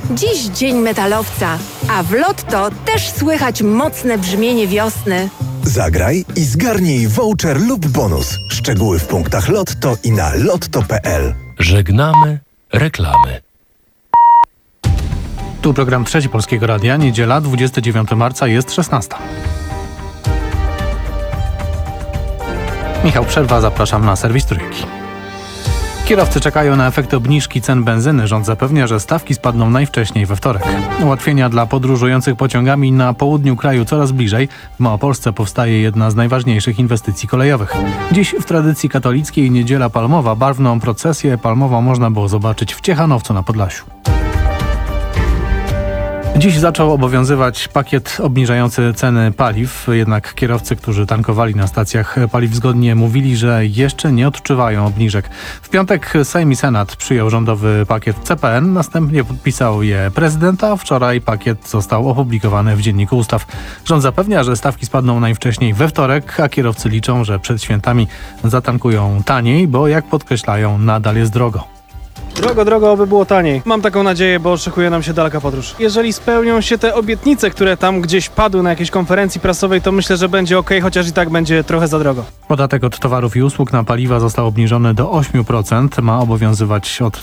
Dziś dzień metalowca, a w Lotto też słychać mocne brzmienie wiosny. Zagraj i zgarnij voucher lub bonus. Szczegóły w punktach Lotto i na lotto.pl. Żegnamy reklamy. Tu program Trzeci Polskiego Radia, niedziela, 29 marca, jest 16. Michał Przerwa, zapraszam na serwis Trójki. Kierowcy czekają na efekty obniżki cen benzyny. Rząd zapewnia, że stawki spadną najwcześniej we wtorek. Ułatwienia dla podróżujących pociągami na południu kraju coraz bliżej. W Małopolsce powstaje jedna z najważniejszych inwestycji kolejowych. Dziś w tradycji katolickiej Niedziela Palmowa barwną procesję palmową można było zobaczyć w Ciechanowcu na Podlasiu. Dziś zaczął obowiązywać pakiet obniżający ceny paliw, jednak kierowcy, którzy tankowali na stacjach paliw zgodnie mówili, że jeszcze nie odczuwają obniżek. W piątek Sejm i Senat przyjął rządowy pakiet CPN, następnie podpisał je prezydent, a wczoraj pakiet został opublikowany w Dzienniku Ustaw. Rząd zapewnia, że stawki spadną najwcześniej we wtorek, a kierowcy liczą, że przed świętami zatankują taniej, bo jak podkreślają, nadal jest drogo. Drogo, aby było taniej. Mam taką nadzieję, bo szykuje nam się daleka podróż. Jeżeli spełnią się te obietnice, które tam gdzieś padły na jakiejś konferencji prasowej, to myślę, że będzie okej, chociaż i tak będzie trochę za drogo. Podatek od towarów i usług na paliwa został obniżony do 8%. Ma obowiązywać od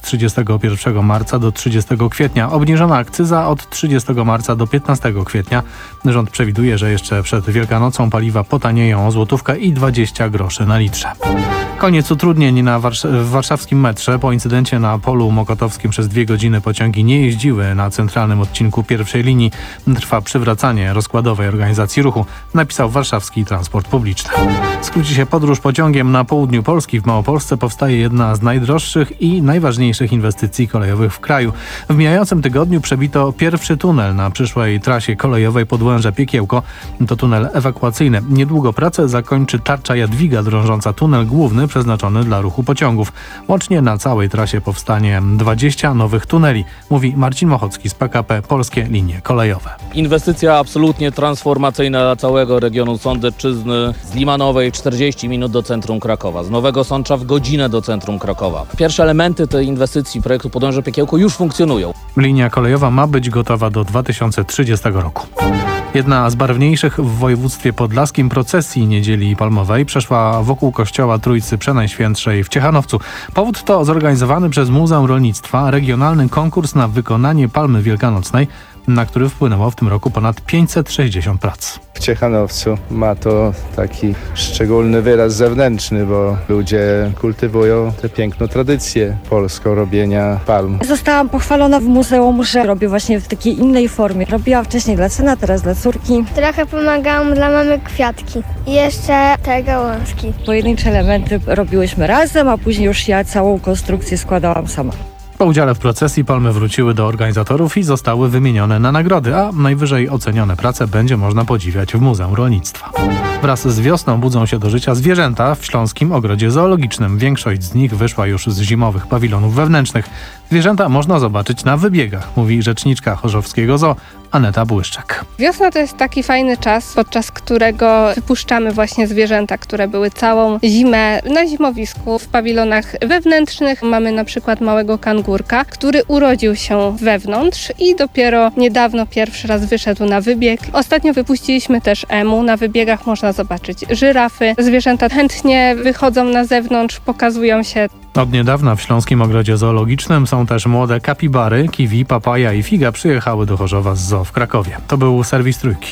31 marca do 30 kwietnia. Obniżona akcyza od 30 marca do 15 kwietnia. Rząd przewiduje, że jeszcze przed Wielkanocą paliwa potanieją o złotówkę i 20 groszy na litrze. Koniec utrudnień w warszawskim metrze. Po incydencie na polu mokotowskim przez 2 godziny pociągi nie jeździły na centralnym odcinku pierwszej linii. Trwa przywracanie rozkładowej organizacji ruchu, napisał Warszawski Transport Publiczny. Skróci się podróż pociągiem. Na południu Polski w Małopolsce powstaje jedna z najdroższych i najważniejszych inwestycji kolejowych w kraju. W mijającym tygodniu przebito pierwszy tunel na przyszłej trasie kolejowej Podłęże-Piekiełko. To tunel ewakuacyjny. Niedługo pracę zakończy tarcza Jadwiga, drążąca tunel główny przeznaczony dla ruchu pociągów. Łącznie na całej trasie powstanie 20 nowych tuneli, mówi Marcin Mochocki z PKP Polskie Linie Kolejowe. Inwestycja absolutnie transformacyjna dla całego regionu Sądecczyzny. Z Limanowej 40 minut do centrum Krakowa, z Nowego Sącza w godzinę do centrum Krakowa. Pierwsze elementy tej inwestycji projektu Podłęże-Piekiełko już funkcjonują. Linia kolejowa ma być gotowa do 2030 roku. Jedna z barwniejszych w województwie podlaskim procesji Niedzieli Palmowej przeszła wokół kościoła Trójcy Przenajświętszej w Ciechanowcu. Powód to zorganizowany przez Muzeum Rolnictwa regionalny konkurs na wykonanie palmy wielkanocnej, na który wpłynęło w tym roku ponad 560 prac. W Ciechanowcu ma to taki szczególny wyraz zewnętrzny, bo ludzie kultywują tę piękną tradycję polską robienia palm. Zostałam pochwalona w muzeum, że robię właśnie w takiej innej formie. Robiłam wcześniej dla syna, teraz dla córki. Trochę pomagałam dla mamy kwiatki i jeszcze te gałązki. Pojedyncze elementy robiłyśmy razem, a później już ja całą konstrukcję składałam sama. Po udziale w procesji palmy wróciły do organizatorów i zostały wymienione na nagrody, a najwyżej ocenione prace będzie można podziwiać w Muzeum Rolnictwa. Wraz z wiosną budzą się do życia zwierzęta w Śląskim Ogrodzie Zoologicznym. Większość z nich wyszła już z zimowych pawilonów wewnętrznych. Zwierzęta można zobaczyć na wybiegach, mówi rzeczniczka Chorzowskiego Zoo Aneta Błyszczak. Wiosna to jest taki fajny czas, podczas którego wypuszczamy właśnie zwierzęta, które były całą zimę na zimowisku w pawilonach wewnętrznych. Mamy na przykład małego kangurka, który urodził się wewnątrz i dopiero niedawno pierwszy raz wyszedł na wybieg. Ostatnio wypuściliśmy też emu. Na wybiegach można zobaczyć żyrafy. Zwierzęta chętnie wychodzą na zewnątrz, pokazują się. Od niedawna w Śląskim Ogrodzie Zoologicznym są też młode kapibary, kiwi, papaja i figa przyjechały do Chorzowa z zoo w Krakowie. To był serwis Trójki.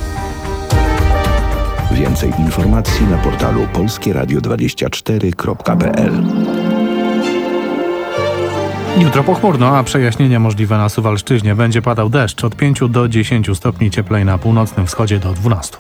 Więcej informacji na portalu polskieradio24.pl. Jutro pochmurno, a przejaśnienia możliwe na Suwalszczyźnie. Będzie padał deszcz od 5 do 10 stopni, cieplej na północnym wschodzie do 12.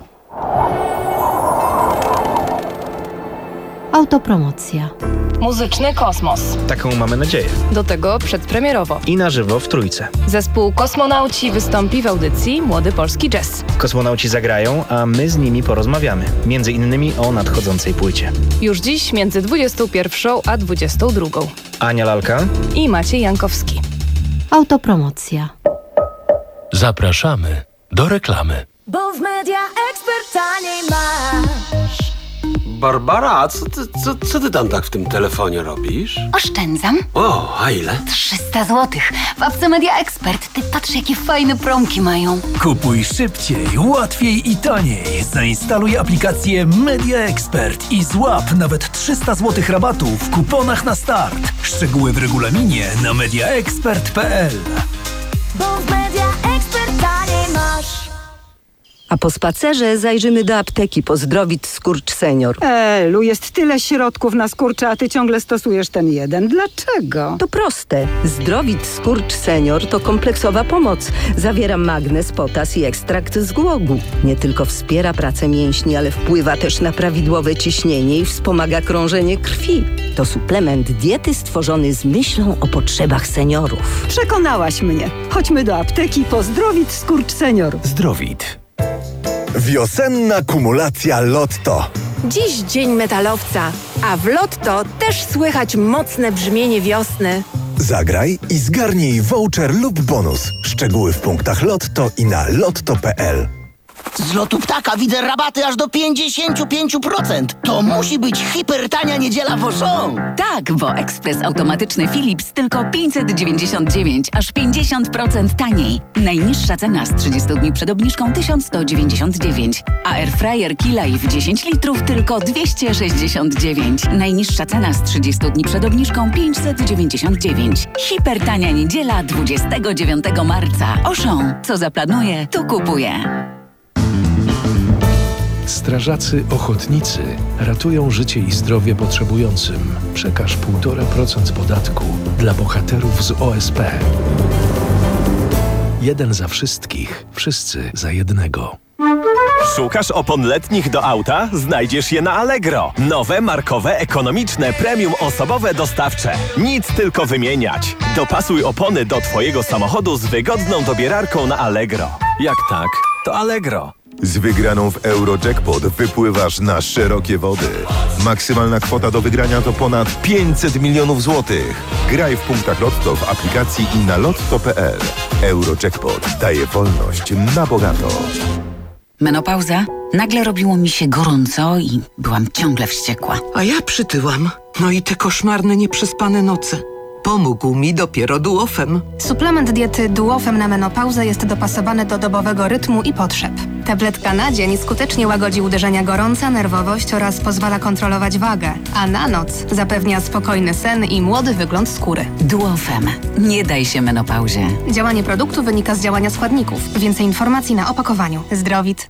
Autopromocja. Muzyczny kosmos. Taką mamy nadzieję. Do tego przedpremierowo. I na żywo w Trójce. Zespół Kosmonauci wystąpi w audycji Młody Polski Jazz. Kosmonauci zagrają, a my z nimi porozmawiamy. Między innymi o nadchodzącej płycie. Już dziś między 21 a 22. Ania Lalka i Maciej Jankowski. Autopromocja. Zapraszamy do reklamy. Bo w Media Expert taniej masz. Barbara, co ty tam tak w tym telefonie robisz? Oszczędzam. O, a ile? 300 zł. W apce Media Expert. Ty patrz, jakie fajne promki mają. Kupuj szybciej, łatwiej i taniej. Zainstaluj aplikację Media Expert i złap nawet 300 zł rabatu w kuponach na start. Szczegóły w regulaminie na mediaexpert.pl. Bo w Media Expert taniej masz. A po spacerze zajrzymy do apteki po Zdrowit Skurcz Senior. Elu, jest tyle środków na skurcze, a ty ciągle stosujesz ten jeden. Dlaczego? To proste. Zdrowit Skurcz Senior to kompleksowa pomoc. Zawiera magnez, potas i ekstrakt z głogu. Nie tylko wspiera pracę mięśni, ale wpływa też na prawidłowe ciśnienie i wspomaga krążenie krwi. To suplement diety stworzony z myślą o potrzebach seniorów. Przekonałaś mnie. Chodźmy do apteki po Zdrowit Skurcz Senior. Zdrowit. Wiosenna kumulacja Lotto. Dziś dzień metalowca, a w Lotto też słychać mocne brzmienie wiosny. Zagraj i zgarnij voucher lub bonus. Szczegóły w punktach Lotto i na lotto.pl. Z lotu ptaka widzę rabaty aż do 55%. To musi być hipertania niedziela w Auchan. Tak, bo ekspres automatyczny Philips tylko 599, aż 50% taniej. Najniższa cena z 30 dni przed obniżką 1199, a airfryer Key-Life 10 litrów tylko 269. Najniższa cena z 30 dni przed obniżką 599. Hipertania niedziela 29 marca. Auchan, co zaplanuje, to kupuje. Strażacy ochotnicy ratują życie i zdrowie potrzebującym. Przekaż 1,5% podatku dla bohaterów z OSP. Jeden za wszystkich, wszyscy za jednego. Szukasz opon letnich do auta? Znajdziesz je na Allegro. Nowe, markowe, ekonomiczne, premium osobowe dostawcze. Nic tylko wymieniać. Dopasuj opony do Twojego samochodu z wygodną dobierarką na Allegro. Jak tak, to Allegro. Z wygraną w Eurojackpot wypływasz na szerokie wody. Maksymalna kwota do wygrania to ponad 500 milionów złotych. Graj w punktach Lotto w aplikacji i na lotto.pl. Eurojackpot daje wolność na bogato. Menopauza? Nagle robiło mi się gorąco i byłam ciągle wściekła. A ja przytyłam. No i te koszmarne, nieprzespane noce. Pomógł mi dopiero Duofem. Suplement diety Duofem na menopauzę jest dopasowany do dobowego rytmu i potrzeb. Tabletka na dzień skutecznie łagodzi uderzenia gorąca, nerwowość oraz pozwala kontrolować wagę, a na noc zapewnia spokojny sen i młody wygląd skóry. Duofem. Nie daj się menopauzie. Działanie produktu wynika z działania składników. Więcej informacji na opakowaniu. Zdrowit.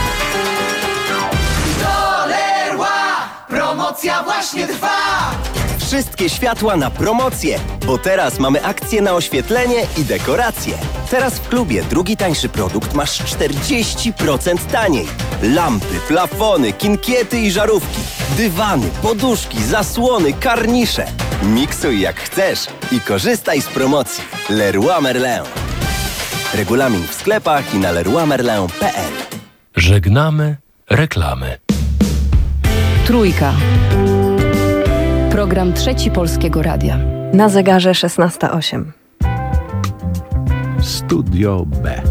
Do Leroy promocja właśnie trwa! Wszystkie światła na promocję, bo teraz mamy akcje na oświetlenie i dekoracje. Teraz w klubie drugi tańszy produkt masz 40% taniej. Lampy, plafony, kinkiety i żarówki, dywany, poduszki, zasłony, karnisze. Miksuj jak chcesz i korzystaj z promocji. Leroy Merlin. Regulamin w sklepach i na leroymerlin.pl. Żegnamy reklamy. Trójka. Program Trzeci Polskiego Radia. Na zegarze 16:08. Studio B.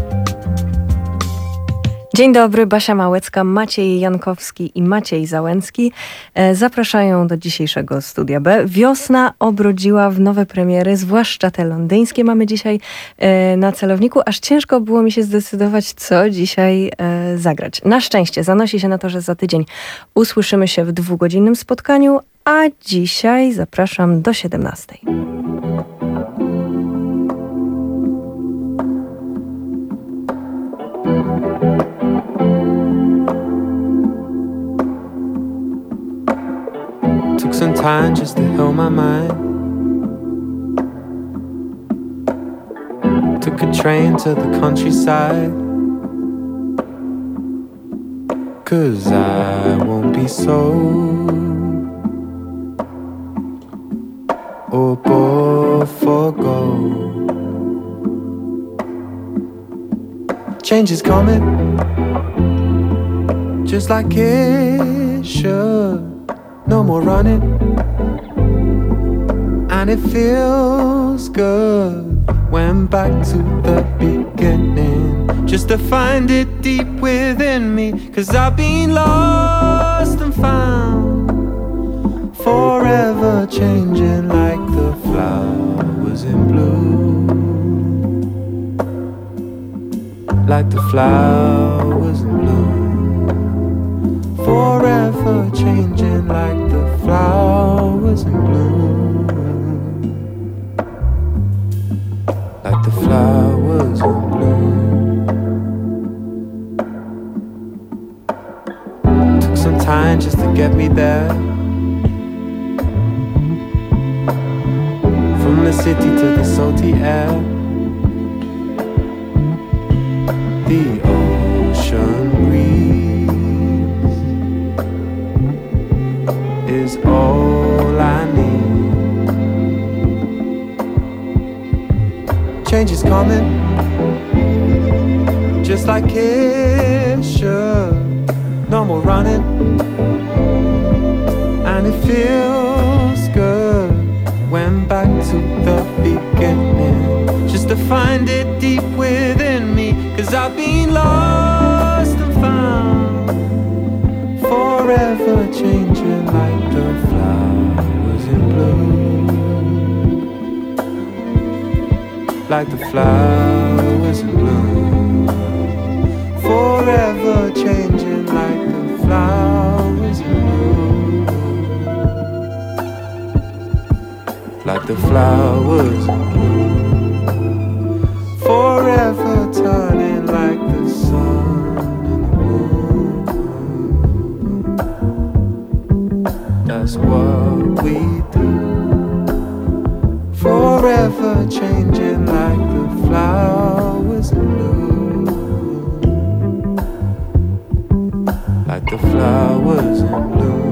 Dzień dobry, Basia Małecka, Maciej Jankowski i Maciej Załęcki zapraszają do dzisiejszego Studia B. Wiosna obrodziła w nowe premiery, zwłaszcza te londyńskie mamy dzisiaj na celowniku. Aż ciężko było mi się zdecydować, co dzisiaj zagrać. Na szczęście zanosi się na to, że za tydzień usłyszymy się w 2-godzinnym spotkaniu, a dzisiaj zapraszam do 17:00. Took some time just to heal my mind. Took a train to the countryside. 'Cause I won't be sold or bought for gold. Change is coming, just like it should. No more running, and it feels good. Went back to the beginning, just to find it deep within me. 'Cause I've been lost and found, forever changing like the flowers in bloom, like the flowers in bloom, forever changing like the flowers in bloom, like the flowers in bloom. Took some time just to get me there, from the city to the salty air. The ocean breeze is all I need. Change is coming, just like it should. No more running, and it feels good. Went back to the beginning, just to find it deep within me. 'Cause I've been lost and found, forever changing like the flowers in bloom, like the flowers in bloom, forever changing like the flowers in bloom, like the flowers in bloom, forever turning like the sun and the moon. That's what we do, forever changing like the flowers in bloom, like the flowers in bloom.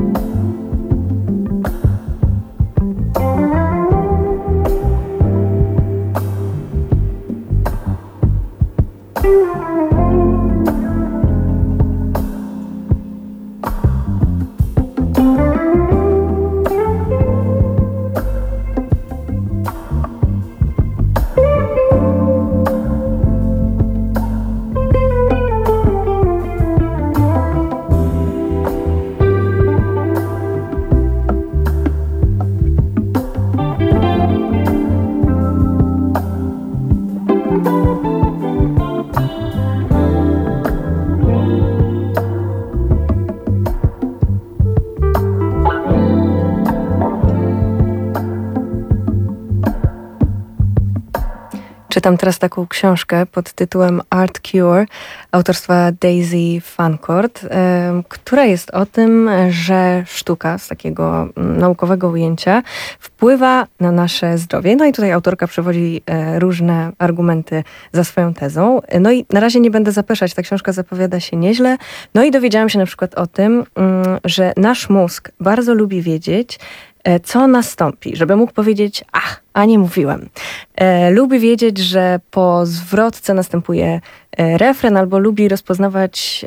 Czytam teraz taką książkę pod tytułem Art Cure autorstwa Daisy Fancourt, która jest o tym, że sztuka z takiego naukowego ujęcia wpływa na nasze zdrowie. No i tutaj autorka przewodzi różne argumenty za swoją tezą. No i na razie nie będę zapeszać, ta książka zapowiada się nieźle. No i dowiedziałam się na przykład o tym, że nasz mózg bardzo lubi wiedzieć, co nastąpi, żeby mógł powiedzieć, a nie mówiłem. Lubi wiedzieć, że po zwrotce następuje refren, albo lubi rozpoznawać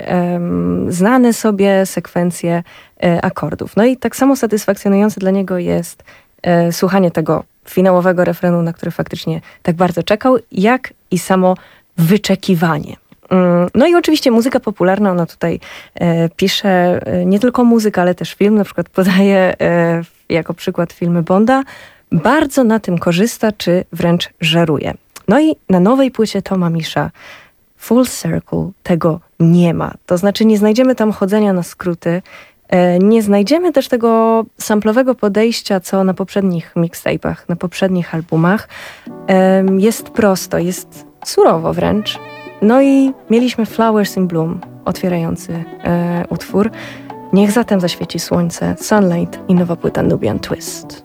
znane sobie sekwencje akordów. No i tak samo satysfakcjonujące dla niego jest słuchanie tego finałowego refrenu, na który faktycznie tak bardzo czekał, jak i samo wyczekiwanie. No i oczywiście muzyka popularna, ona tutaj pisze nie tylko muzyka, ale też film, na przykład podaje jako przykład filmy Bonda, bardzo na tym korzysta, czy wręcz żeruje. No i na nowej płycie Toma Misha Full Circle tego nie ma. To znaczy nie znajdziemy tam chodzenia na skróty, nie znajdziemy też tego samplowego podejścia, co na poprzednich mixtape'ach, na poprzednich albumach. Jest prosto, jest surowo wręcz. No i mieliśmy Flowers in Bloom, otwierający utwór. Niech zatem zaświeci słońce, Sunlight i nowa płyta Nubian Twist.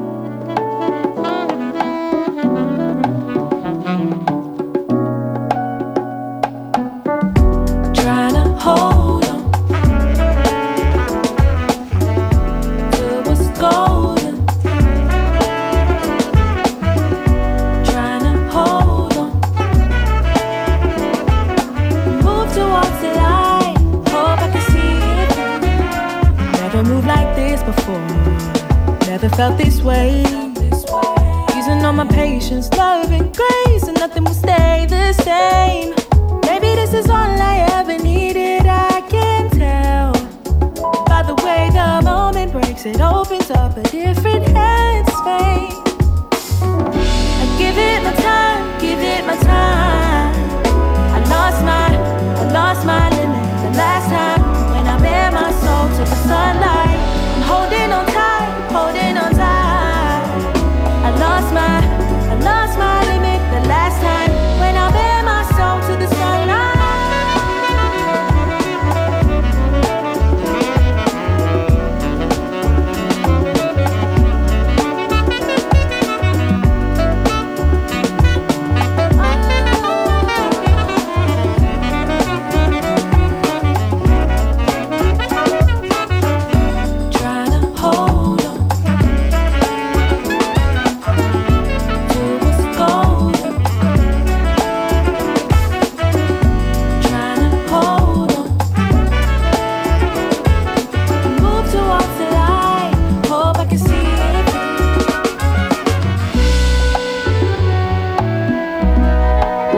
Felt this way, using all my patience, love and grace, and nothing will stay the same. Maybe this is all I ever needed, I can tell by the way the moment breaks, it opens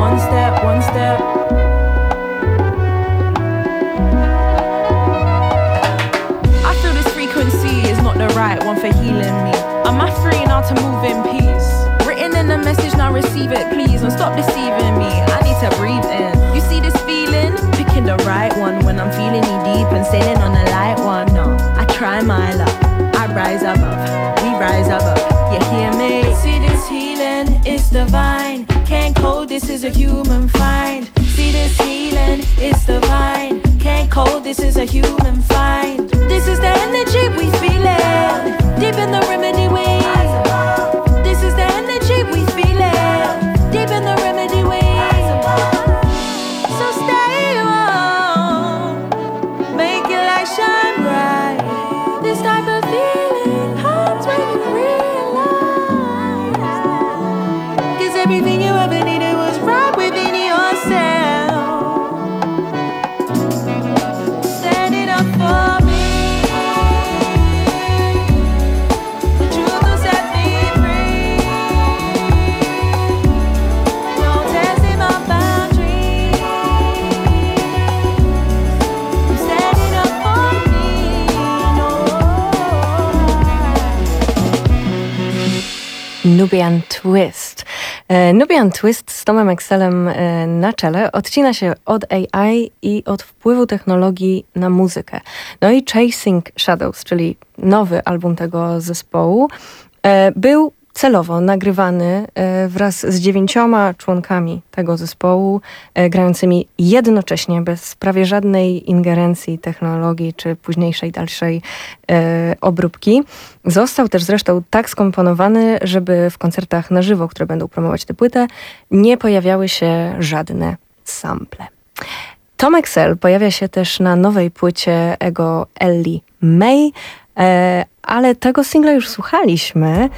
one step, one step. I feel this frequency is not the right one for healing me. Am I free now to move in peace? Written in the message, now receive it, please. Don't stop deceiving me. I need to breathe in. You see this feeling? Picking the right one when I'm feeling knee deep and sailing on a light one. No, I try my luck. I rise above. We rise above. You hear me? See this healing? It's divine. Can't code. This is a human find. See this healing? It's divine. Can't code. This is a human find. This is the energy we feeling. Deep in the remedy waves. This is the energy we feeling. Deep in the remedy waves. So stay warm. Make your light shine bright. This type of feeling comes when you realize. 'Cause everything you ever needed was right within yourself. Stand it up for me. Nubian Twist. Nubian Twist z Tomem Excelem na czele odcina się od AI i od wpływu technologii na muzykę. No i Chasing Shadows, czyli nowy album tego zespołu, był celowo nagrywany wraz z 9 członkami tego zespołu, grającymi jednocześnie, bez prawie żadnej ingerencji technologii czy późniejszej, dalszej obróbki. Został też zresztą tak skomponowany, żeby w koncertach na żywo, które będą promować tę płytę, nie pojawiały się żadne sample. Tom Excel pojawia się też na nowej płycie Ego Ellie May, ale tego singla już słuchaliśmy.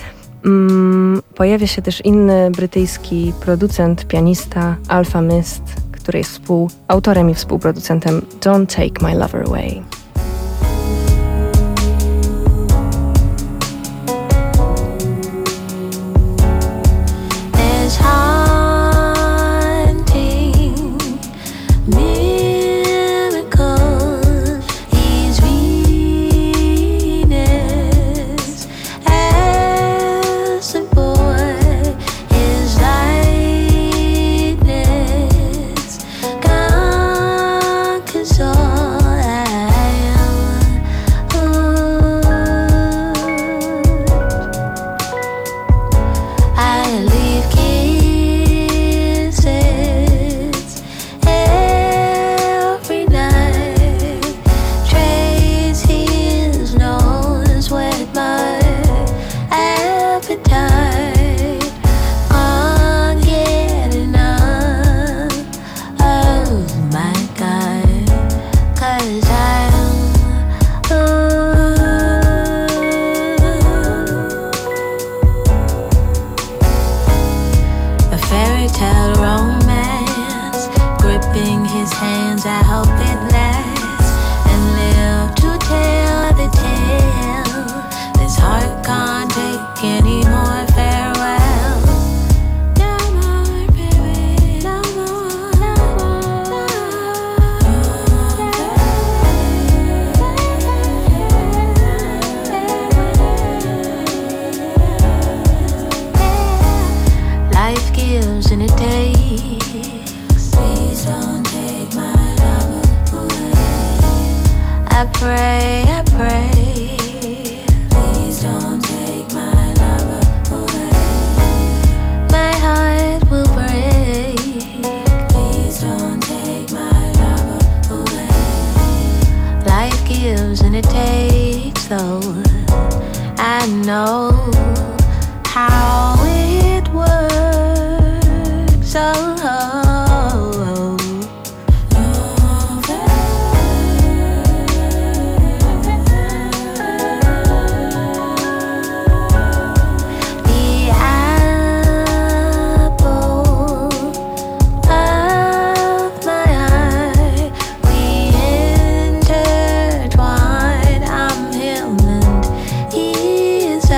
Pojawia się też inny brytyjski producent, pianista Alfa Mist, który jest współautorem i współproducentem Don't Take My Lover Away.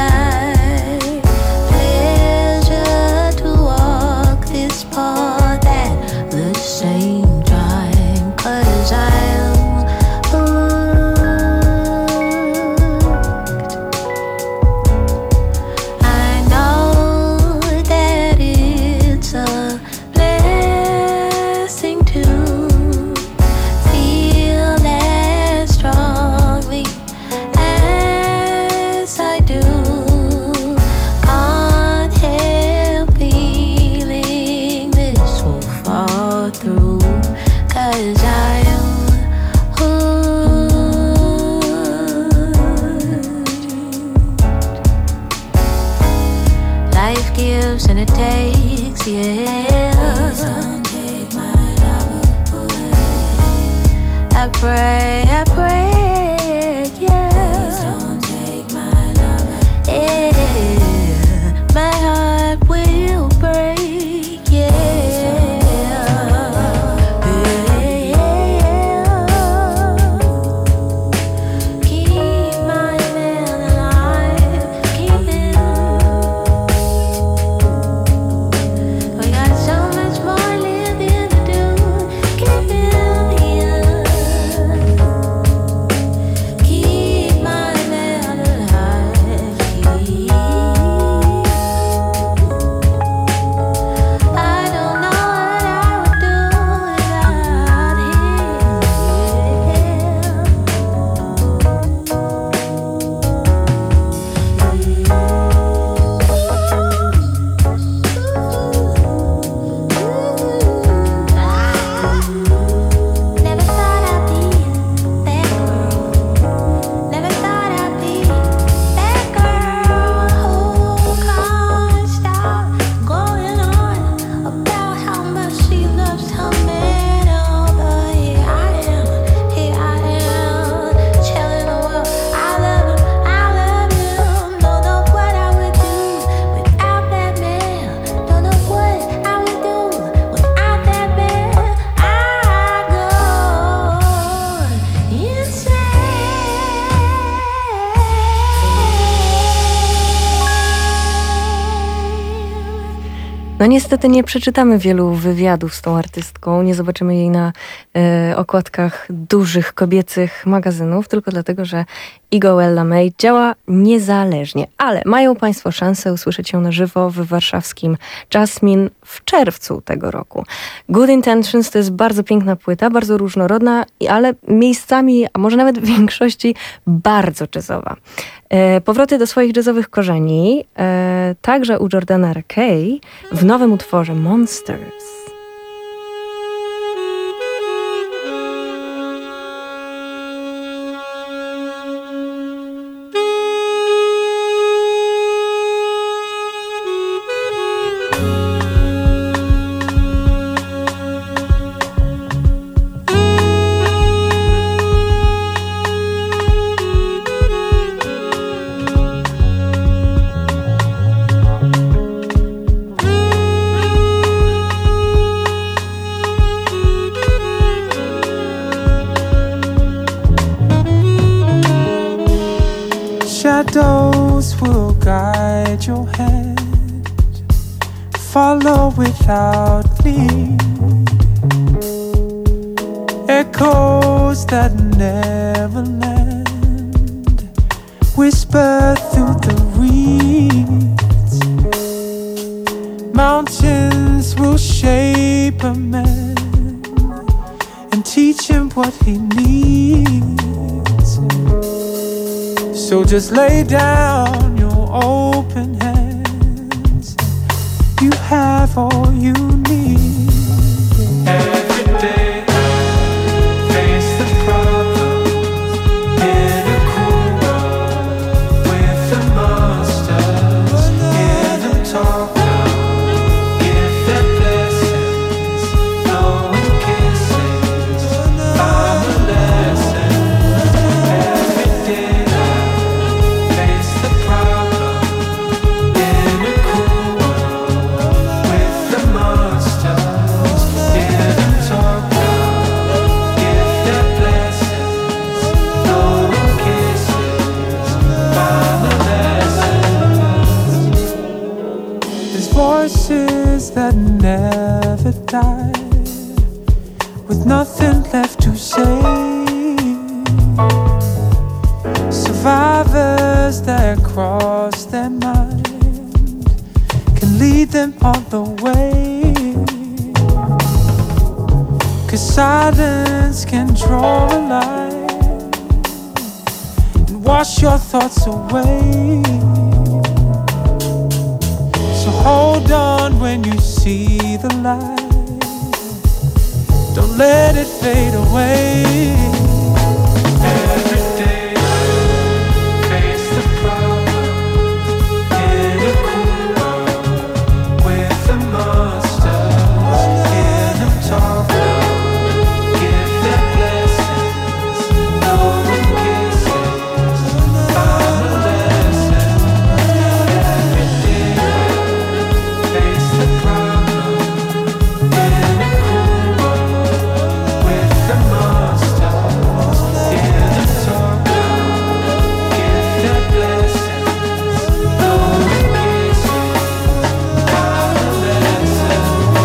Pleasure to walk this path. through, 'cause I am life gives and it takes, yeah. Don't take my love away. I pray, yeah. Don't take my love away. Yeah. My heart will break, yeah. Keep my man alive, keep him. We got so much more living to do. Keep him here. Keep my man alive. I don't know what I would do without him. Never thought I'd be that girl. Never thought I'd be that girl who can't stop going on about how much she loves her man. Oh, but here I am, telling the world I love him. Don't know what I would do without that man. Don't know what I would do without that man. I go No niestety nie przeczytamy wielu wywiadów z tą artystką, nie zobaczymy jej na okładkach dużych kobiecych magazynów, tylko dlatego, że Igo Ella May działa niezależnie. Ale mają Państwo szansę usłyszeć ją na żywo w warszawskim Jasmine w czerwcu tego roku. Good Intentions to jest bardzo piękna płyta, bardzo różnorodna, ale miejscami, a może nawet w większości, bardzo jazzowa. Powroty do swoich jazzowych korzeni, także u Jordana Rakei w nowym utworze Monsters. Shadows will guide your hand, follow without need. Echoes that never land, whisper through the reeds. Mountains will shape a man and teach him what he needs. So just lay down your open hands. You have all you need. Every day I face the problems in a cool world with the monsters. Hear them talk now, give them blessings, blowing kisses, final lessons. Every day voices that never die, with nothing left to say. Survivors that cross their mind can lead them on the way. 'Cause silence can draw a line and wash your thoughts away. So hold on when you see the light. Don't let it fade away. Every day I face the problems in a cool world with the monsters. Hear them talk now, give their blessings, blowing kisses, final lessons. Every day I face the problems in a cool world with the monsters. Hear them talk now, give their blessings, blowing kisses, final lessons.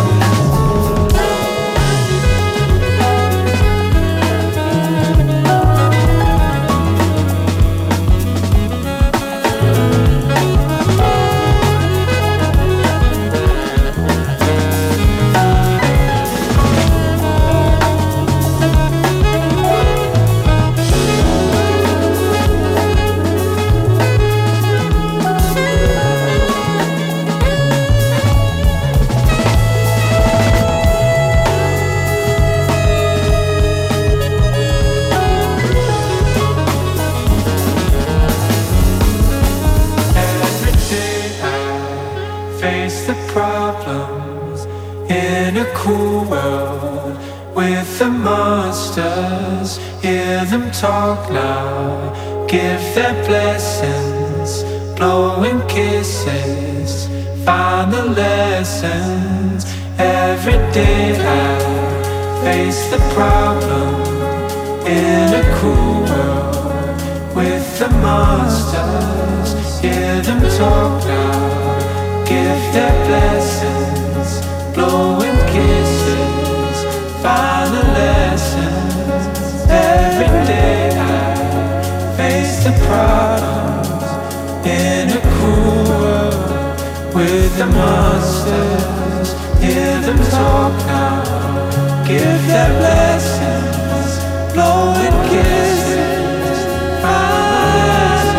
Every day I face the problems in a cool world with the monsters. Hear them talk now, give their blessings, blowing kisses, final lessons. Every day I face the problem in a cool world with the monsters. Hear them talk now, give their blessings, blowing kisses, final lessons. Every day I face the problems in a cool world with the monsters. Hear them talk now, give their blessings, blowing kisses, final lessons.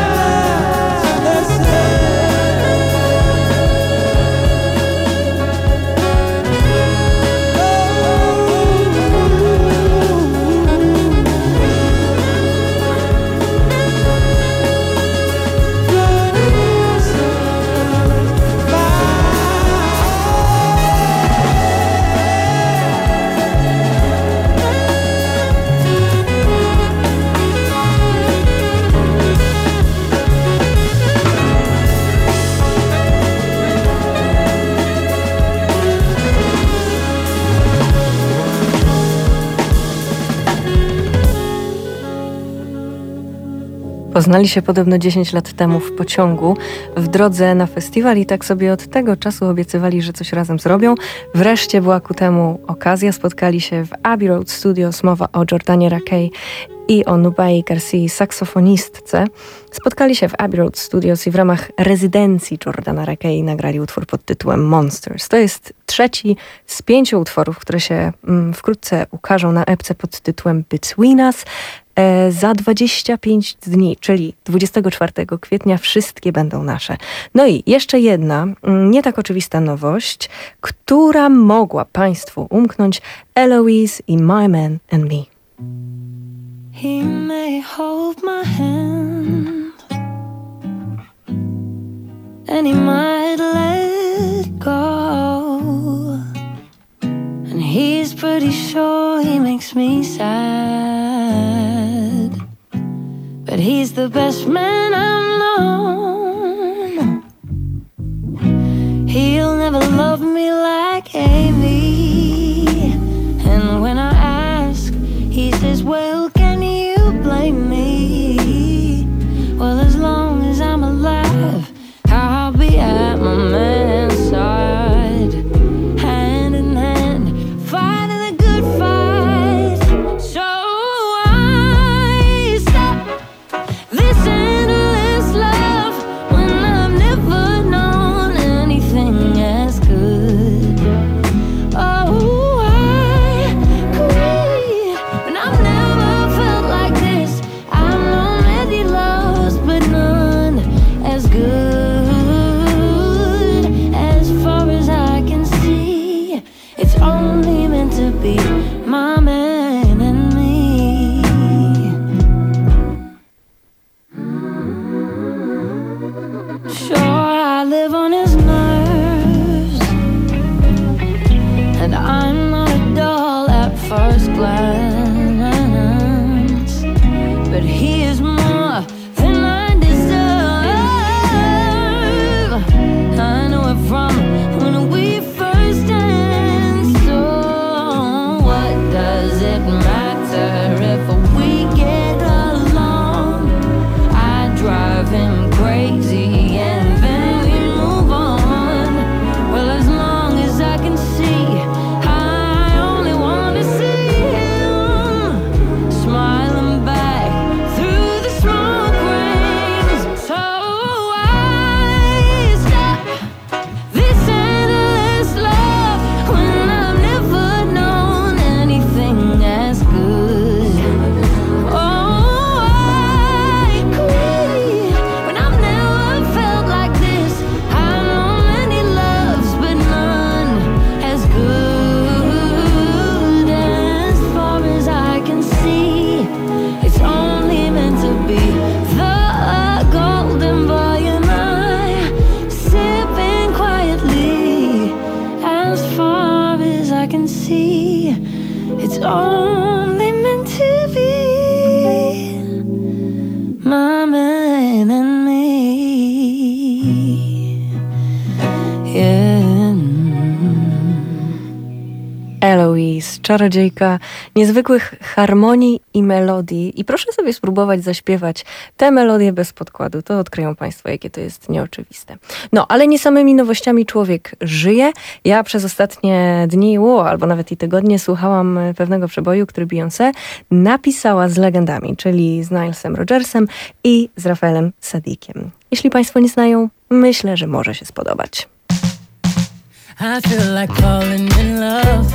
Poznali się podobno 10 lat temu w pociągu w drodze na festiwal i tak sobie od tego czasu obiecywali, że coś razem zrobią. Wreszcie była ku temu okazja. Spotkali się w Abbey Road Studios. Mowa o Jordanie Rakei i o Nubai Garcii, saksofonistce. Spotkali się w Abbey Road Studios i w ramach rezydencji Jordana Rakei nagrali utwór pod tytułem Monsters. To jest trzeci z 5 utworów, które się wkrótce ukażą na epce pod tytułem Between Us. Za 25 dni, czyli 24 kwietnia, wszystkie będą nasze. No i jeszcze jedna, nie tak oczywista nowość, która mogła Państwu umknąć. Eloise i My Man and Me. He may hold my hand, and he might let go, and he's pretty sure he makes me sad, but he's the best man I've known. He'll never love me like Amy, and when I ask, he says, well, can you blame me? Well, as long as I'm alive, I'll be at my man's side, hand in hand, fighting the good fight. So I stop this endless love when I've never known anything as good. Oh, I agree, but I've never felt like this. I've known many loves, but none as good. As far as I can see, it's only meant to be. My It's only meant to be. My man and me. Yeah. Eloise, czarodziejka niezwykłych harmonii i melodii. I proszę sobie spróbować zaśpiewać te melodie bez podkładu. To odkryją Państwo, jakie to jest nieoczywiste. No, ale nie samymi nowościami człowiek żyje. Ja przez ostatnie dni, albo nawet i tygodnie słuchałam pewnego przeboju, który Beyoncé napisała z legendami, czyli z Nilesem Rodgersem i z Rafaelem Sadikiem. Jeśli Państwo nie znają, myślę, że może się spodobać. I feel like falling in love.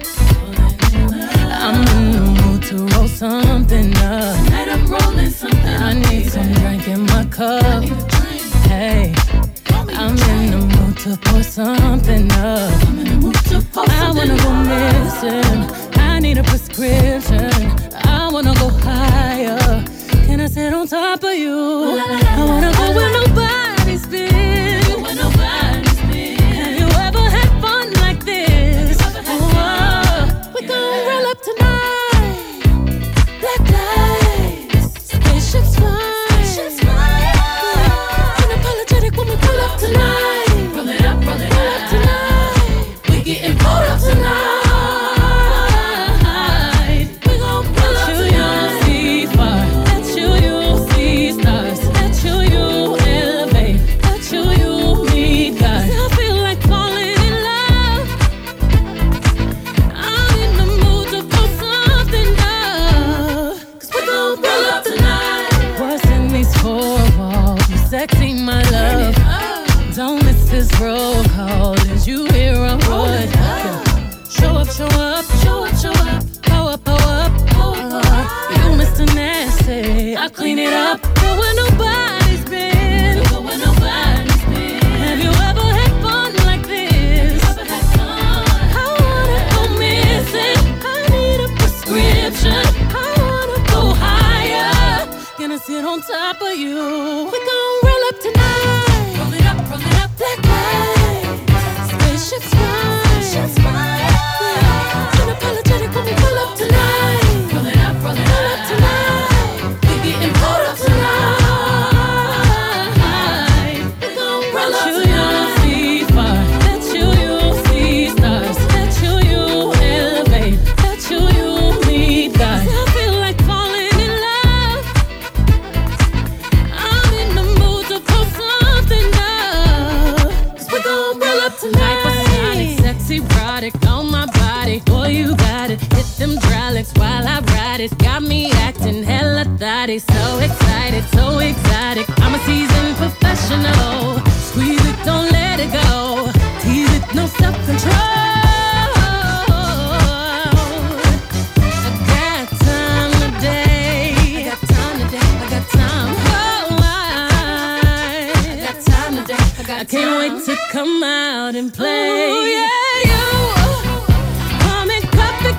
I'm in the mood to roll something up. Tonight I'm rolling something up. I need some drink in my cup. Hey, I'm in the mood to pour something up. I wanna go missing. I need a prescription. I wanna go higher. Can I sit on top of you? I wanna go where nobody's been. Have you ever had fun like this? We gon' roll up tonight. Black lights, spaceships fly. Unapologetic when we pull up tonight. Roll it up tonight. We getting pulled up tonight. We gon' pull up tonight. See fire, at you see stars. At you elevate. At you meet God. I feel like falling in love. I'm in the mood to pull something up. 'Cause we gon' pull up tonight. What's in these four walls? You sexy, my love. Don't miss this roll call. Did you hear a word? Show up, show up, show up, show up. Pow up, pow up, pow up. You Mr. Nasty, I clean it up. Go where nobody's been. Go where nobody's been. Have you ever had fun like this? I wanna go missing. I need a prescription. I wanna go higher. Gonna sit on top of you. We gon' roll up tonight. Roll it up, black lights. Spaceships fly. Unapologetic when we pull up tonight. Roll it up tonight. We getting pulled up tonight. We gon' roll up tonight. See fire. That you see stars. That you elevate. That you meet God. I feel like falling in love. I'm in the mood to pull something up. 'Cause we gon' roll up tonight. Sexy product on my body. Boy, you got it. Hit them hydraulics while I ride it. Got me acting hella thotty. So excited, so exotic. I'm a seasoned professional. Squeeze it, don't let it go. Tease it, no self-control. I got time today. I got time today. I got time. Oh, I got time today. I can't wait to come out and play. Ooh, yeah, you. Come and cup it,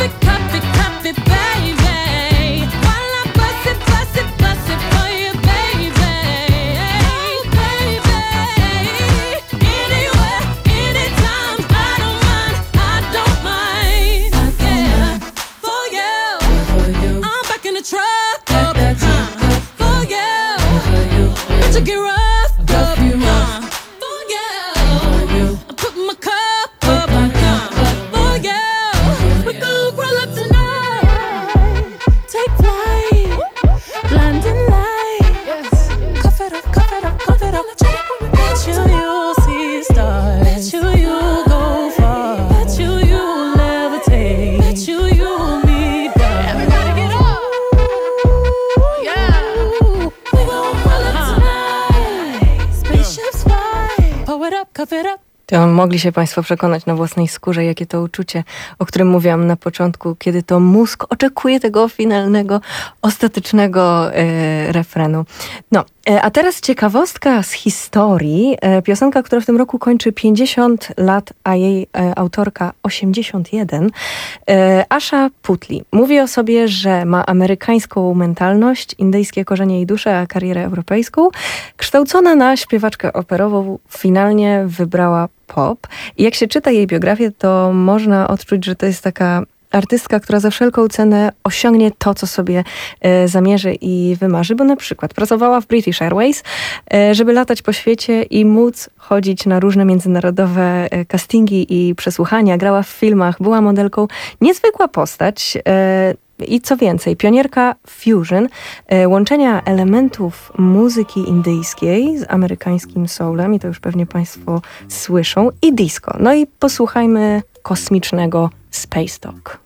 baby. While I bust it for you, baby. Oh, baby. Anywhere, anytime, I don't mind. Yeah, for you. I'm back in the truck. For you. Let you get rough. For you. I put my cup up. For you. We gon' roll up tonight. Take flight. Blinding light. Cuff it up. Bet you see stars. Bet you go far. Bet you levitate. Bet you meet God. Everybody get up. Yeah. We gon' roll up tonight. Spaceships fly. Pull it up, cuff it up. To mogli się Państwo przekonać na własnej skórze, jakie to uczucie, o którym mówiłam na początku, kiedy to mózg oczekuje tego finalnego, ostatecznego refrenu. No, A teraz ciekawostka z historii. Piosenka, która w tym roku kończy 50 lat, a jej autorka 81. Asha Puthli mówi o sobie, że ma amerykańską mentalność, indyjskie korzenie i duszę, a karierę europejską. Kształcona na śpiewaczkę operową, finalnie wybrała pop. I jak się czyta jej biografię, to można odczuć, że to jest taka artystka, która za wszelką cenę osiągnie to, co sobie zamierzy i wymarzy, bo na przykład pracowała w British Airways, żeby latać po świecie i móc chodzić na różne międzynarodowe castingi i przesłuchania. Grała w filmach, była modelką. Niezwykła postać. I co więcej, pionierka fusion, łączenia elementów muzyki indyjskiej z amerykańskim soulem, i to już pewnie Państwo słyszą, i disco. No i posłuchajmy kosmicznego Space Talk.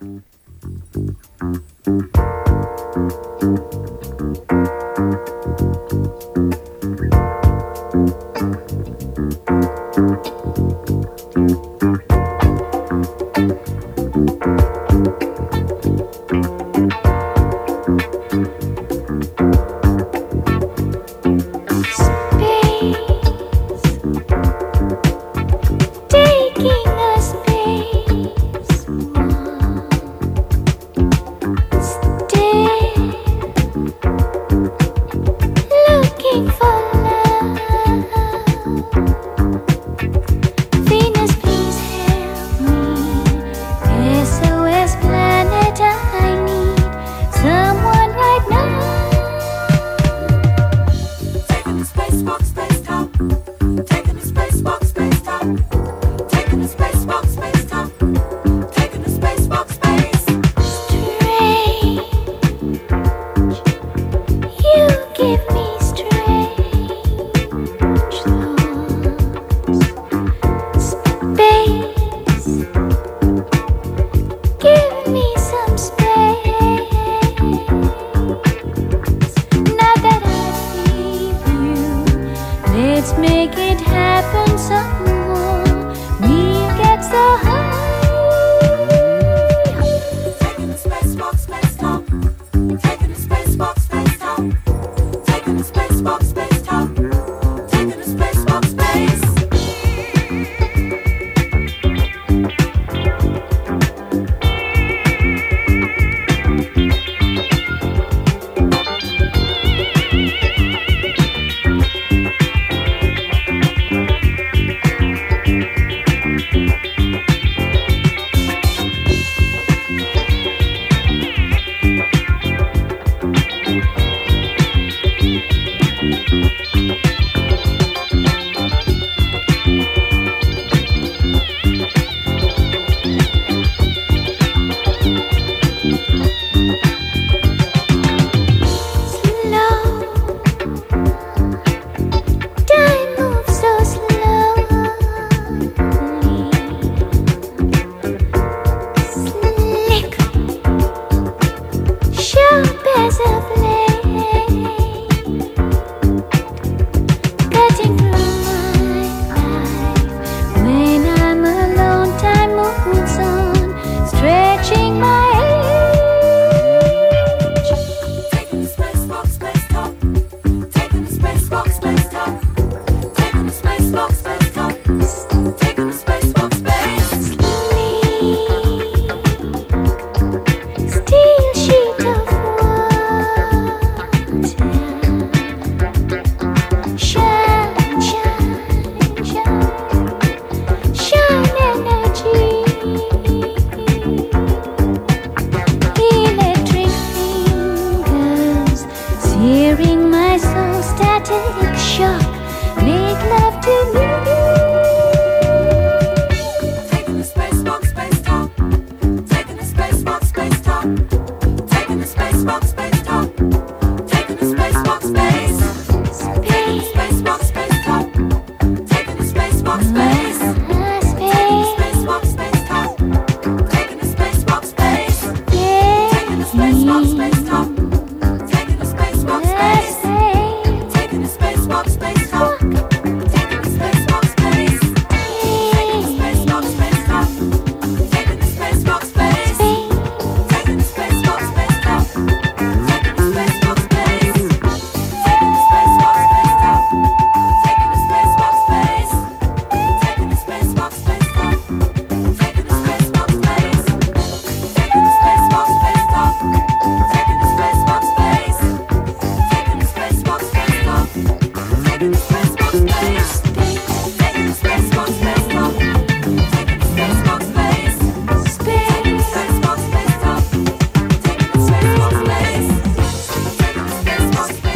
Stay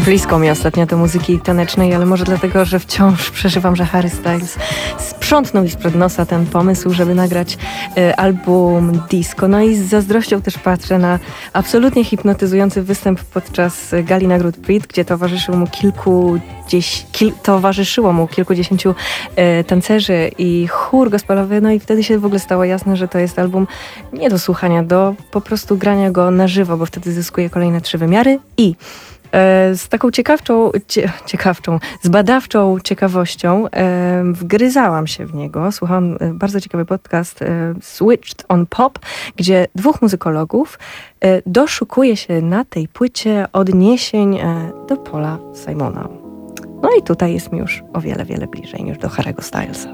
Blisko mi ostatnio do muzyki tanecznej, ale może dlatego, że wciąż przeżywam, że Harry Styles sprzątnął mi sprzed nosa ten pomysł, żeby nagrać album disco. No i z zazdrością też patrzę na absolutnie hipnotyzujący występ podczas Gali Nagród Brit, gdzie towarzyszyło mu kilkudziesięciu tancerzy i chór gospalowy. No i wtedy się w ogóle stało jasne, że to jest album nie do słuchania, do po prostu grania go na żywo, bo wtedy zyskuje kolejne 3 wymiary i z taką z badawczą ciekawością wgryzałam się w niego. Słuchałam bardzo ciekawy podcast Switched on Pop, gdzie 2 muzykologów doszukuje się na tej płycie odniesień do Paula Simona. No i tutaj jest mi już o wiele, wiele bliżej niż do Harry'ego Stylesa.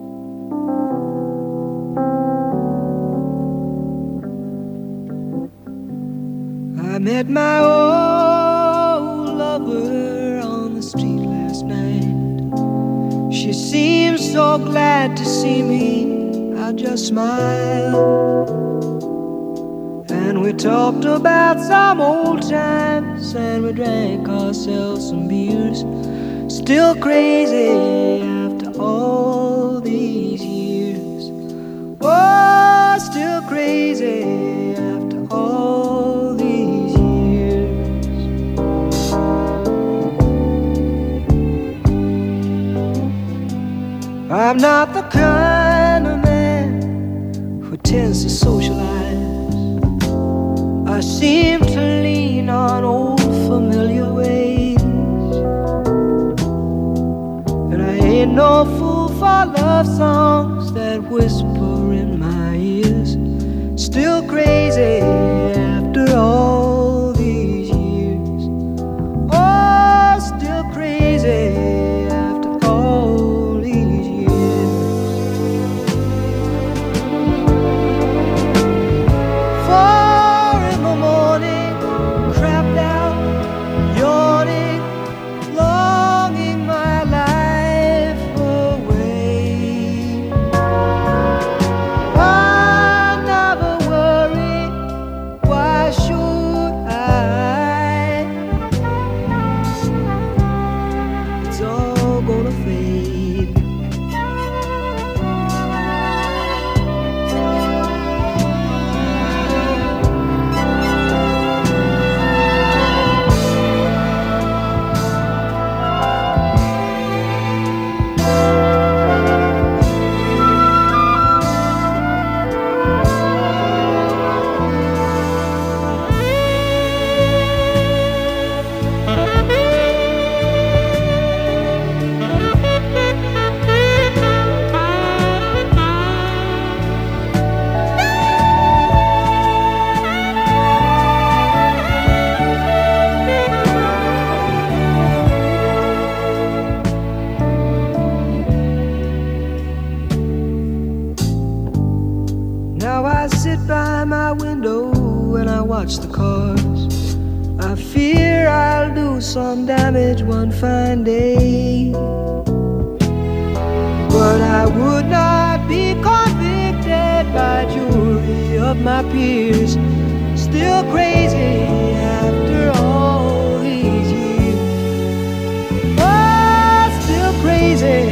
I met my old lover on the street last night. She seemed so glad to see me, I just smiled. And we talked about some old times, and we drank ourselves some beers. Still crazy after all these years. Oh, still crazy after all these years. I'm not the kind of man who tends to socialize. I seem to lean on old familiar ways, and I ain't no fool for love songs that whisper in my ears. Still crazy after all these years. Oh, still crazy after all these years. Four in the morning, crapped out, yawning, longing my life away. I never worry, why should I? It's all gonna fade. Now I sit by my window and I watch the cars. I fear I'll do some damage one fine day, but I would not be convicted by jury of my peers. Still crazy after all these years. Oh, still crazy,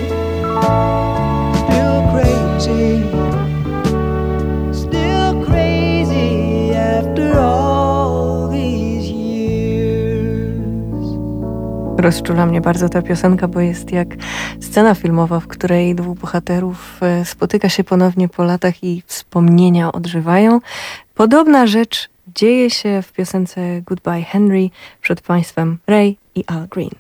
still crazy. Still crazy after all these years. Rozczula mnie bardzo ta piosenka, bo jest jak scena filmowa, w której 2 bohaterów spotyka się ponownie po latach i wspomnienia odżywają. Podobna rzecz dzieje się w piosence Goodbye Henry przed państwem Ray i Al Green.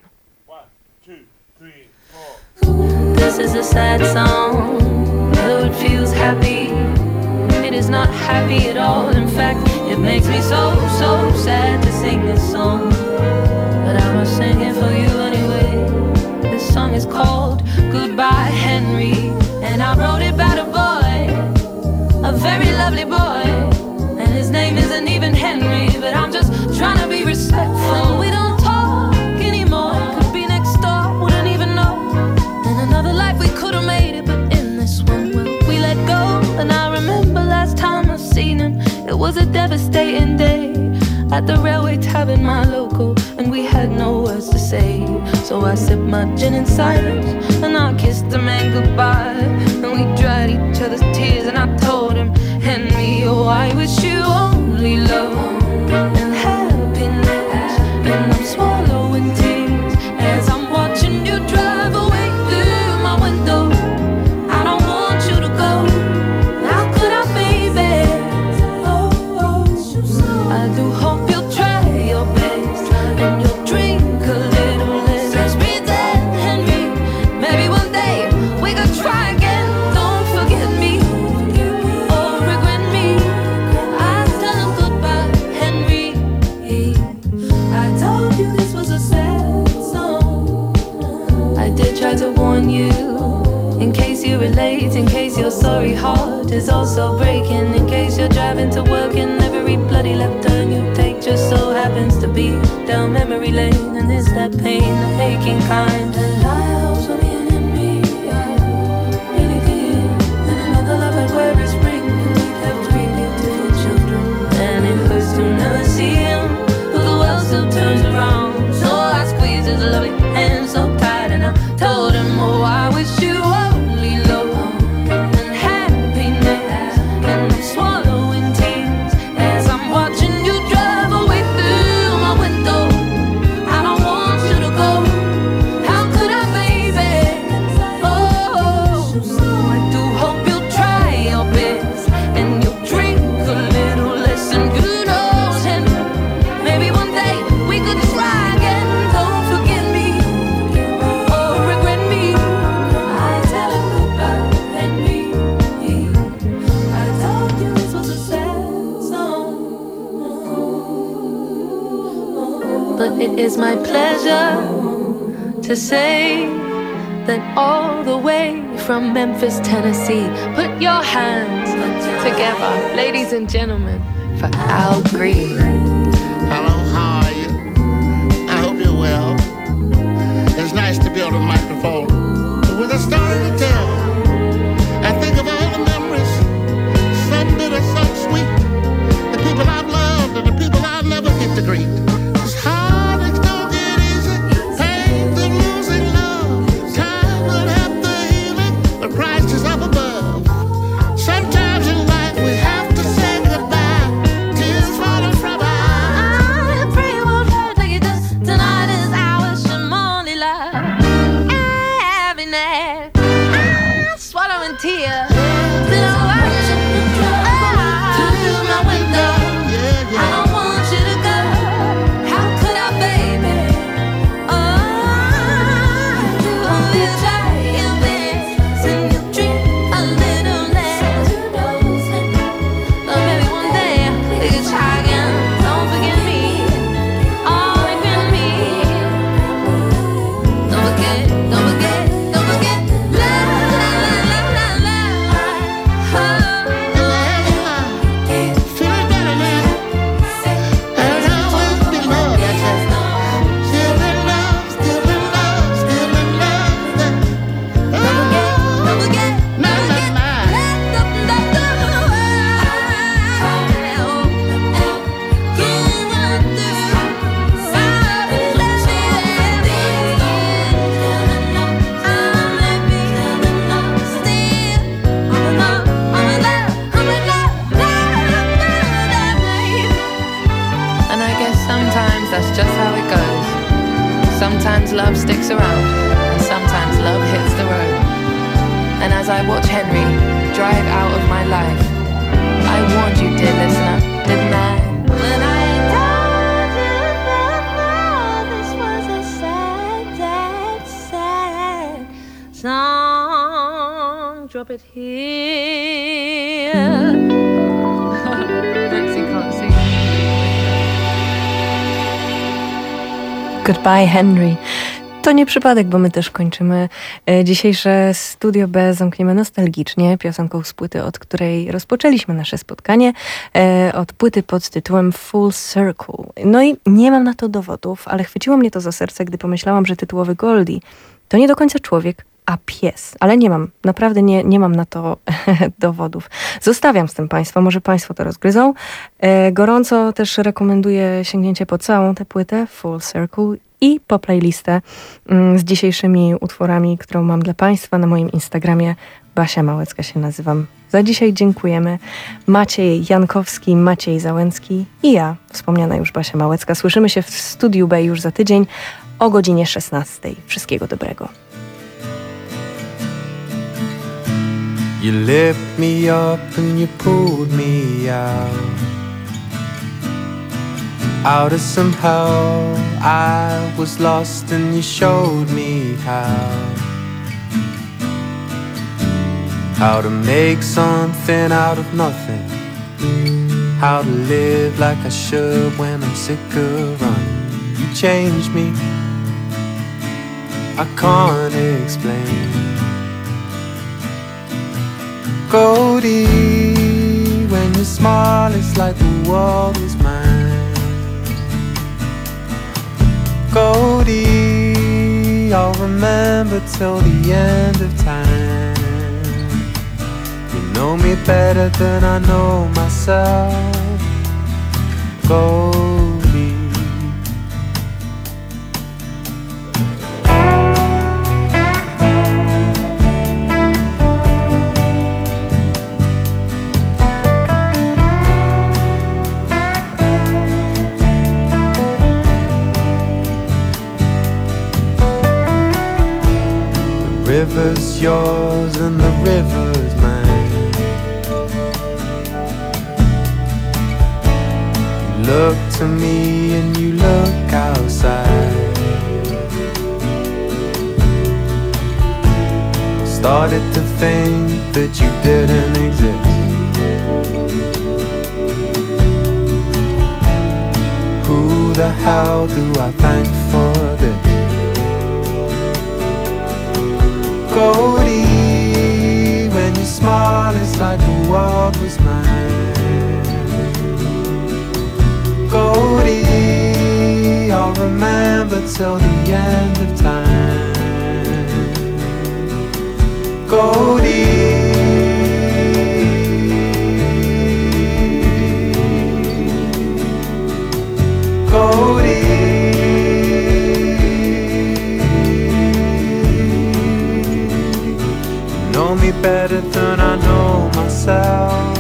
This is a sad song, though it feels happy. It is not happy at all. In fact, it makes me so, so sad to sing this song. But I must sing it for you anyway. This song is called Goodbye Henry, and I wrote it about a boy, a very lovely boy. And his name isn't even Henry, but I'm just trying to be respectful. We don't talk anymore, could be next door, wouldn't even know. In another life we could have made it, but in this one, well, we let go. And I remember last time I seen him, it was a devastating day. at the railway tavern, my local, and we had no words to say. So I sipped my gin in silence, and I kissed the man goodbye, and we dried each other's tears, and I told him, Henry, oh, I wish you only love and happiness, and I'm swallowing tears as I'm watching you drive away through my window. I don't want you to go. How could I, baby? I do hope you'll try your best and you'll drink a little less. Let's breathe that, Henry. Maybe one day we could try again. Don't forget me or regret me. I tell him goodbye, Henry. I told you this was a sad song. I did try to warn you, in case you relate, in case your sorry heart is also breaking, in case you're driving to work and every bloody left turn you take just so happens to be down memory lane, and it's that pain, the aching kind that lies for me and me. I really did. And another love like where it's spring, and we'd have 3 beautiful children, and it hurts to never see him, but the world still turns around. So I squeezed his lovely hand so tight, and I told him, oh, I wish you only love and happiness, and I'm swallowing tears as I'm watching you drive away through my window. I don't want you to go. How could I, baby? Oh, I do hope you'll try your best and you'll drink a little less, and who knows, and maybe one day we could try again. Don't forget me or regret me. I tell him goodbye, Henry. I told you this was a sad song, but it is my pleasure to say that all the way from Memphis, Tennessee, put your hands together, ladies and gentlemen, for Al Green. Hello, how are you? I hope you're well. It's nice to be on the microphone with a story to tell. I think of all the memories, some bitter, some sweet. The people I've loved and the people I'll never get to greet. It's hard, it's don't get easy. Pain to losing love. Time will help the healing. The price is up above. Sometimes in life we have to say goodbye. Tears falling from our eyes. I pray it won't hurt like it does tonight. Is ours, Shimoni love. Happiness. Swallowing tears. Then I'm watching you drive through my window. I don't want you to go. How could I, baby? Oh, you only try your best and you drink a little less. Oh, maybe one day we could try again. Don't forget me. Oh, regret me. Don't forget, don't forget, don't forget. Love, love, love, love, love. Feeling better now. And I will be loved. Still in love, still in love, still in love. Don't forget, My, my, my. And I guess sometimes that's just how it goes. Sometimes love sticks around, and sometimes love hits the road. And as I watch Henry drive out of my life, I warned you, dear listener, didn't I? When I told you before, this was a sad, sad, sad song. Drop it here. Nancy can't see. Goodbye, Henry. To nie przypadek, bo my też kończymy dzisiejsze Studio B. Zamkniemy nostalgicznie piosenką z płyty, od której rozpoczęliśmy nasze spotkanie, od płyty pod tytułem Full Circle. No i nie mam na to dowodów, ale chwyciło mnie to za serce, gdy pomyślałam, że tytułowy Goldie to nie do końca człowiek, a pies. Ale nie mam, naprawdę nie mam na to dowodów. Zostawiam z tym Państwa, może Państwo to rozgryzą. Gorąco też rekomenduję sięgnięcie po całą tę płytę, Full Circle, i po playlistę z dzisiejszymi utworami, którą mam dla Państwa na moim Instagramie. Basia Małecka się nazywam. Za dzisiaj dziękujemy. Maciej Jankowski, Maciej Załęcki i ja, wspomniana już Basia Małecka. Słyszymy się w Studiu B już za tydzień o godzinie 16. Wszystkiego dobrego. You lift me up and you pulled me out of some hell. I was lost and you showed me how to make something out of nothing, how to live like I should when I'm sick of running. You changed me, I can't explain. Goldie, when you smile it's like the world was mine. Goldie, I'll remember till the end of time. You know me better than I know myself. Goldie. The river's yours and the river's mine. You look to me and you look outside. Started to think that you didn't exist. Who the hell do I thank for this? Goldie, when you smile it's like the world was mine. Goldie, I'll remember till the end of time. Goldie. Better than I know myself.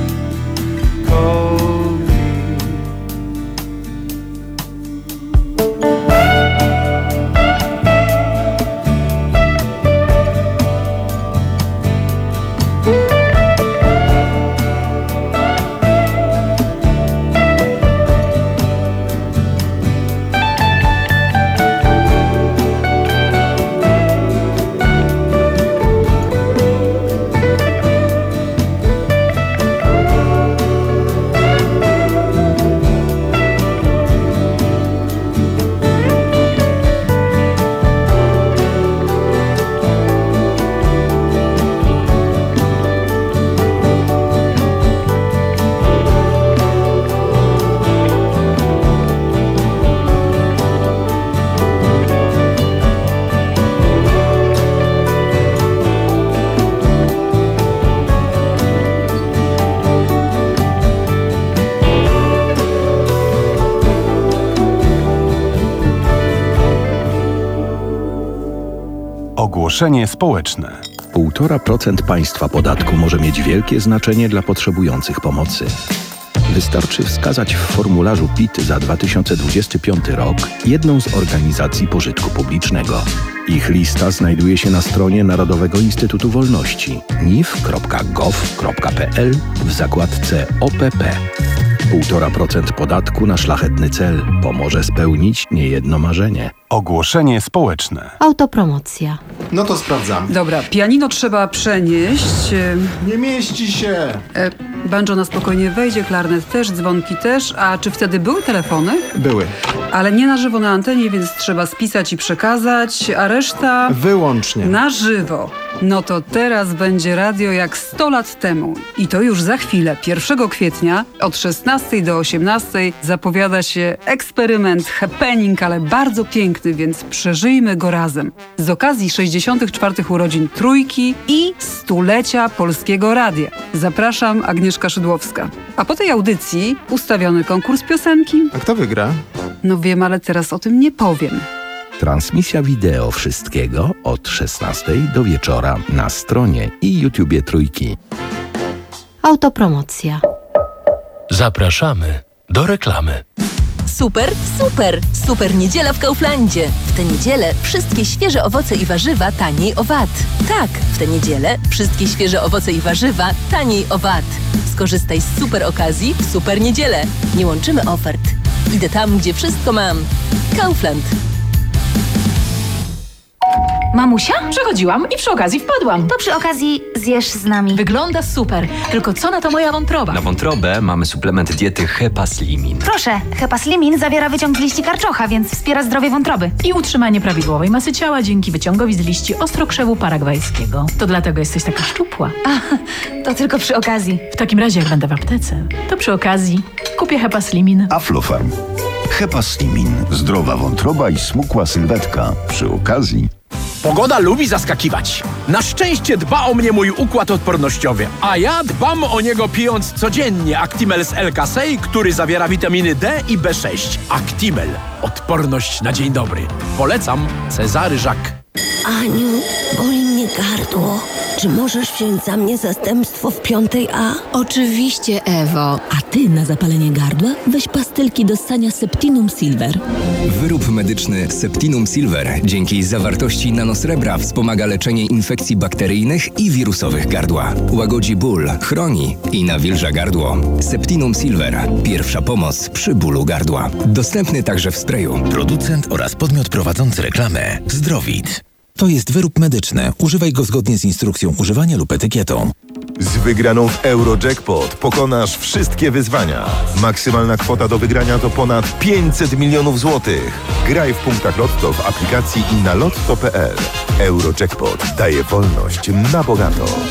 Ogłoszenie społeczne. 1,5% państwa podatku może mieć wielkie znaczenie dla potrzebujących pomocy. Wystarczy wskazać w formularzu PIT za 2025 rok jedną z organizacji pożytku publicznego. Ich lista znajduje się na stronie Narodowego Instytutu Wolności nif.gov.pl w zakładce OPP. 1,5% podatku na szlachetny cel pomoże spełnić niejedno marzenie. Ogłoszenie społeczne. Autopromocja. No to sprawdzam. Dobra, pianino trzeba przenieść. Nie mieści się. Banjo na spokojnie wejdzie, klarnet też, dzwonki też. A czy wtedy były telefony? Były. Ale nie na żywo na antenie, więc trzeba spisać i przekazać, a reszta... Wyłącznie. Na żywo. No to teraz będzie radio jak 100 lat temu. I to już za chwilę, 1 kwietnia od 16 do 18 zapowiada się eksperyment, happening, ale bardzo piękny, więc przeżyjmy go razem. Z okazji 64. urodzin Trójki i stulecia Polskiego Radia. Zapraszam, Agnieszka Szydłowska. A po tej audycji ustawiony konkurs piosenki. A kto wygra? No wiem, ale teraz o tym nie powiem. Transmisja wideo wszystkiego od 16 do wieczora na stronie i YouTubie Trójki. Autopromocja. Zapraszamy do reklamy. Super, super! Super niedziela w Kauflandzie. W tę niedzielę wszystkie świeże owoce i warzywa taniej o VAT. Tak, w tę niedzielę wszystkie świeże owoce i warzywa taniej o VAT. Skorzystaj z super okazji w super niedzielę. Nie łączymy ofert. Idę tam, gdzie wszystko mam. Kaufland. Mamusia? Przechodziłam i przy okazji wpadłam. To przy okazji zjesz z nami. Wygląda super. Tylko co na to moja wątroba? Na wątrobę mamy suplement diety Hepaslimin. Proszę, Hepaslimin zawiera wyciąg z liści karczocha, więc wspiera zdrowie wątroby. I utrzymanie prawidłowej masy ciała dzięki wyciągowi z liści ostrokrzewu paragwajskiego. To dlatego jesteś taka szczupła. To tylko przy okazji. W takim razie, jak będę w aptece, to przy okazji kupię Hepaslimin. Aflofarm. Hepaslimin. Zdrowa wątroba i smukła sylwetka. Przy okazji... Pogoda lubi zaskakiwać. Na szczęście dba o mnie mój układ odpornościowy, a ja dbam o niego pijąc codziennie Actimel z L-Kasei, który zawiera witaminy D i B6. Actimel. Odporność na dzień dobry. Polecam. Cezary Żak. Aniu, boli mnie gardło. Czy możesz wziąć za mnie zastępstwo w 5A? Oczywiście, Ewo. A ty na zapalenie gardła weź pastylki do ssania Septinum Silver. Wyrób medyczny Septinum Silver dzięki zawartości nanosrebra wspomaga leczenie infekcji bakteryjnych i wirusowych gardła. Łagodzi ból, chroni i nawilża gardło. Septinum Silver. Pierwsza pomoc przy bólu gardła. Dostępny także w sprayu. Producent oraz podmiot prowadzący reklamę Zdrowit. To jest wyrób medyczny. Używaj go zgodnie z instrukcją używania lub etykietą. Z wygraną w Eurojackpot pokonasz wszystkie wyzwania. Maksymalna kwota do wygrania to ponad 500 milionów złotych. Graj w punktach Lotto w aplikacji i na lotto.pl. Eurojackpot daje wolność na bogato.